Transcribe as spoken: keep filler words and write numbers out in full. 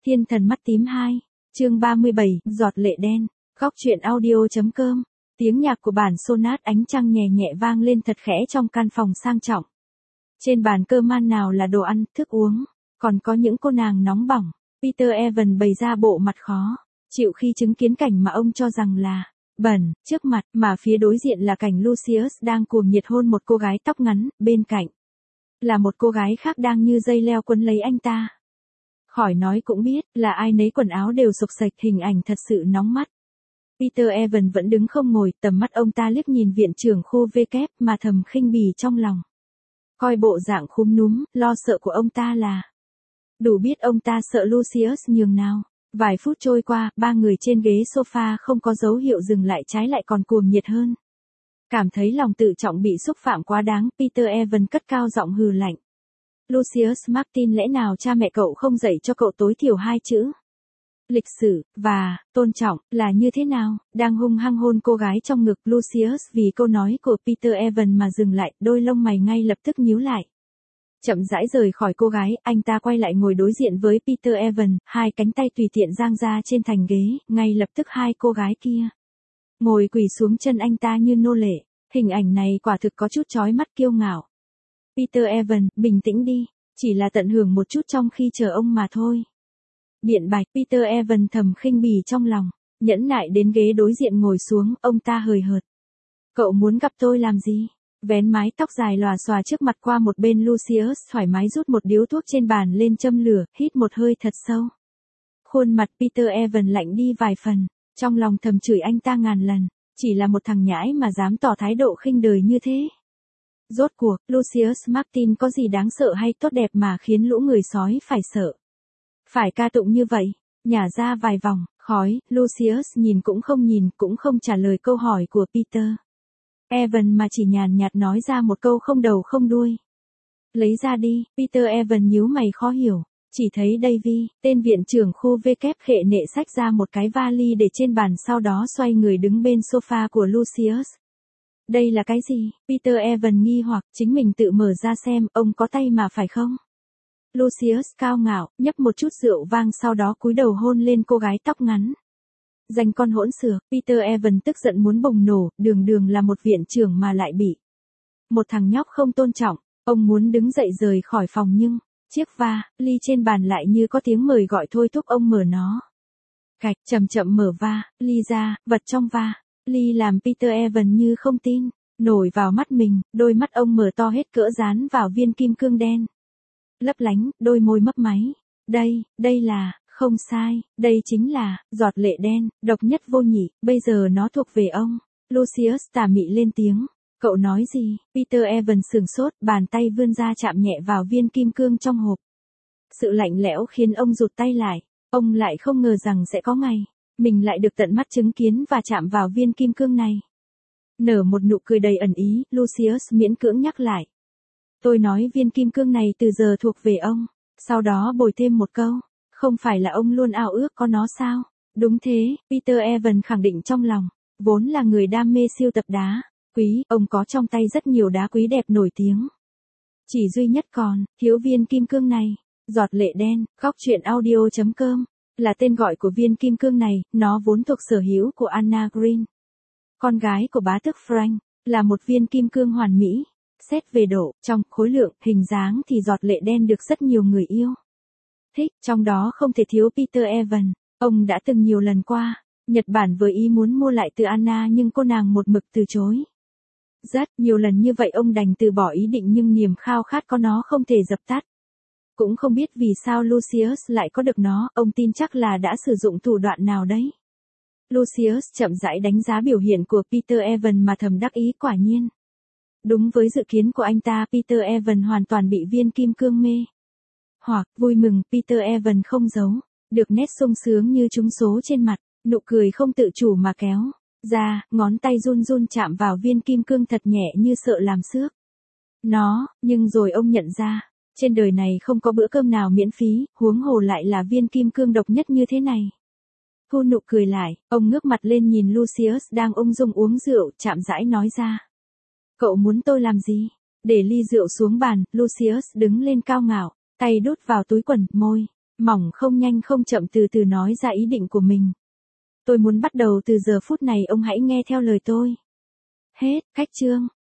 Thiên thần mắt tím hai, chương ba mươi bảy, giọt lệ đen, góc truyện audio.com. Tiếng nhạc của bản sonat ánh trăng nhẹ nhẹ vang lên thật khẽ trong căn phòng sang trọng. Trên bàn cơm ăn nào là đồ ăn, thức uống, còn có những cô nàng nóng bỏng. Peter Evans bày ra bộ mặt khó chịu khi chứng kiến cảnh mà ông cho rằng là bẩn trước mặt, mà phía đối diện là cảnh Lucius đang cuồng nhiệt hôn một cô gái tóc ngắn, bên cạnh là một cô gái khác đang như dây leo quấn lấy anh ta. Khỏi nói cũng biết là ai nấy quần áo đều sộc sạch, hình ảnh thật sự nóng mắt. Peter Evans vẫn đứng không ngồi, tầm mắt ông ta liếc nhìn viện trưởng khu V kép mà thầm khinh bỉ trong lòng. Coi bộ dạng khúm núm, lo sợ của ông ta là đủ biết ông ta sợ Lucius nhường nào. Vài phút trôi qua, ba người trên ghế sofa không có dấu hiệu dừng lại, trái lại còn cuồng nhiệt hơn. Cảm thấy lòng tự trọng bị xúc phạm quá đáng, Peter Evans cất cao giọng hừ lạnh. Lucius Martin, lẽ nào cha mẹ cậu không dạy cho cậu tối thiểu hai chữ lịch sử và tôn trọng là như thế nào? Đang hung hăng hôn cô gái trong ngực, Lucius vì câu nói của Peter Evans mà dừng lại, đôi lông mày ngay lập tức nhíu lại. Chậm rãi rời khỏi cô gái, anh ta quay lại ngồi đối diện với Peter Evans, hai cánh tay tùy tiện dang ra trên thành ghế, ngay lập tức hai cô gái kia ngồi quỳ xuống chân anh ta như nô lệ. Hình ảnh này quả thực có chút chói mắt kiêu ngạo. Peter Evans, bình tĩnh đi, chỉ là tận hưởng một chút trong khi chờ ông mà thôi. Biện bạch, Peter Evans thầm khinh bỉ trong lòng, nhẫn nại đến ghế đối diện ngồi xuống, ông ta hời hợt. Cậu muốn gặp tôi làm gì? Vén mái tóc dài lòa xòa trước mặt qua một bên, Lucius thoải mái rút một điếu thuốc trên bàn lên châm lửa, hít một hơi thật sâu. Khuôn mặt Peter Evans lạnh đi vài phần, trong lòng thầm chửi anh ta ngàn lần, chỉ là một thằng nhãi mà dám tỏ thái độ khinh đời như thế. Rốt cuộc, Lucius Martin có gì đáng sợ hay tốt đẹp mà khiến lũ người sói phải sợ? Phải ca tụng như vậy? Nhả ra vài vòng khói, Lucius nhìn cũng không nhìn, cũng không trả lời câu hỏi của Peter Evans mà chỉ nhàn nhạt nói ra một câu không đầu không đuôi. Lấy ra đi. Peter Evans nhíu mày khó hiểu, chỉ thấy Davy, tên viện trưởng khu V kép khệ nệ xách ra một cái vali để trên bàn, sau đó xoay người đứng bên sofa của Lucius. Đây là cái gì? Peter Evans nghi hoặc, chính mình tự mở ra xem, ông có tay mà phải không? Lucius cao ngạo, nhấp một chút rượu vang, sau đó cúi đầu hôn lên cô gái tóc ngắn. Dành con hỗn xược, Peter Evans tức giận muốn bùng nổ, đường đường là một viện trưởng mà lại bị một thằng nhóc không tôn trọng. Ông muốn đứng dậy rời khỏi phòng nhưng chiếc va ly trên bàn lại như có tiếng mời gọi thôi thúc ông mở nó. Cạch, chậm chậm mở va ly ra, vật trong va ly làm Peter Evans như không tin nổi vào mắt mình, đôi mắt ông mở to hết cỡ dán vào viên kim cương đen lấp lánh, đôi môi mấp máy. Đây, đây là, không sai, đây chính là giọt lệ đen, độc nhất vô nhị, bây giờ nó thuộc về ông. Lucius tà mị lên tiếng. Cậu nói gì? Peter Evans sửng sốt, bàn tay vươn ra chạm nhẹ vào viên kim cương trong hộp. Sự lạnh lẽo khiến ông rụt tay lại. Ông lại không ngờ rằng sẽ có ngày mình lại được tận mắt chứng kiến và chạm vào viên kim cương này. Nở một nụ cười đầy ẩn ý, Lucius miễn cưỡng nhắc lại. Tôi nói viên kim cương này từ giờ thuộc về ông. Sau đó bồi thêm một câu. Không phải là ông luôn ao ước có nó sao? Đúng thế, Peter Evans khẳng định trong lòng. Vốn là người đam mê siêu tập đá quý, ông có trong tay rất nhiều đá quý đẹp nổi tiếng. Chỉ duy nhất còn thiếu viên kim cương này. Giọt lệ đen, góc truyện audio.com là tên gọi của viên kim cương này, nó vốn thuộc sở hữu của Anna Green, con gái của bá tước Frank, là một viên kim cương hoàn mỹ. Xét về độ, trong khối lượng, hình dáng thì giọt lệ đen được rất nhiều người yêu thích, trong đó không thể thiếu Peter Evans. Ông đã từng nhiều lần qua Nhật Bản với ý muốn mua lại từ Anna, nhưng cô nàng một mực từ chối. Rất nhiều lần như vậy ông đành từ bỏ ý định, nhưng niềm khao khát có nó không thể dập tắt. Cũng không biết vì sao Lucius lại có được nó, ông tin chắc là đã sử dụng thủ đoạn nào đấy. Lucius chậm rãi đánh giá biểu hiện của Peter Evans mà thầm đắc ý, quả nhiên. Đúng với dự kiến của anh ta, Peter Evans hoàn toàn bị viên kim cương mê hoặc vui mừng. Peter Evans không giấu được nét sung sướng như trúng số trên mặt, nụ cười không tự chủ mà kéo ra, ngón tay run run chạm vào viên kim cương thật nhẹ như sợ làm xước nó, nhưng rồi ông nhận ra, trên đời này không có bữa cơm nào miễn phí, huống hồ lại là viên kim cương độc nhất như thế này. Thu nụ cười lại, ông ngước mặt lên nhìn Lucius đang ung dung uống rượu, chạm rãi nói ra. Cậu muốn tôi làm gì? Để ly rượu xuống bàn, Lucius đứng lên cao ngạo, tay đút vào túi quần, môi Mỏng không nhanh không chậm từ từ nói ra ý định của mình. Tôi muốn bắt đầu từ giờ phút này ông hãy nghe theo lời tôi. Hết, khách chương.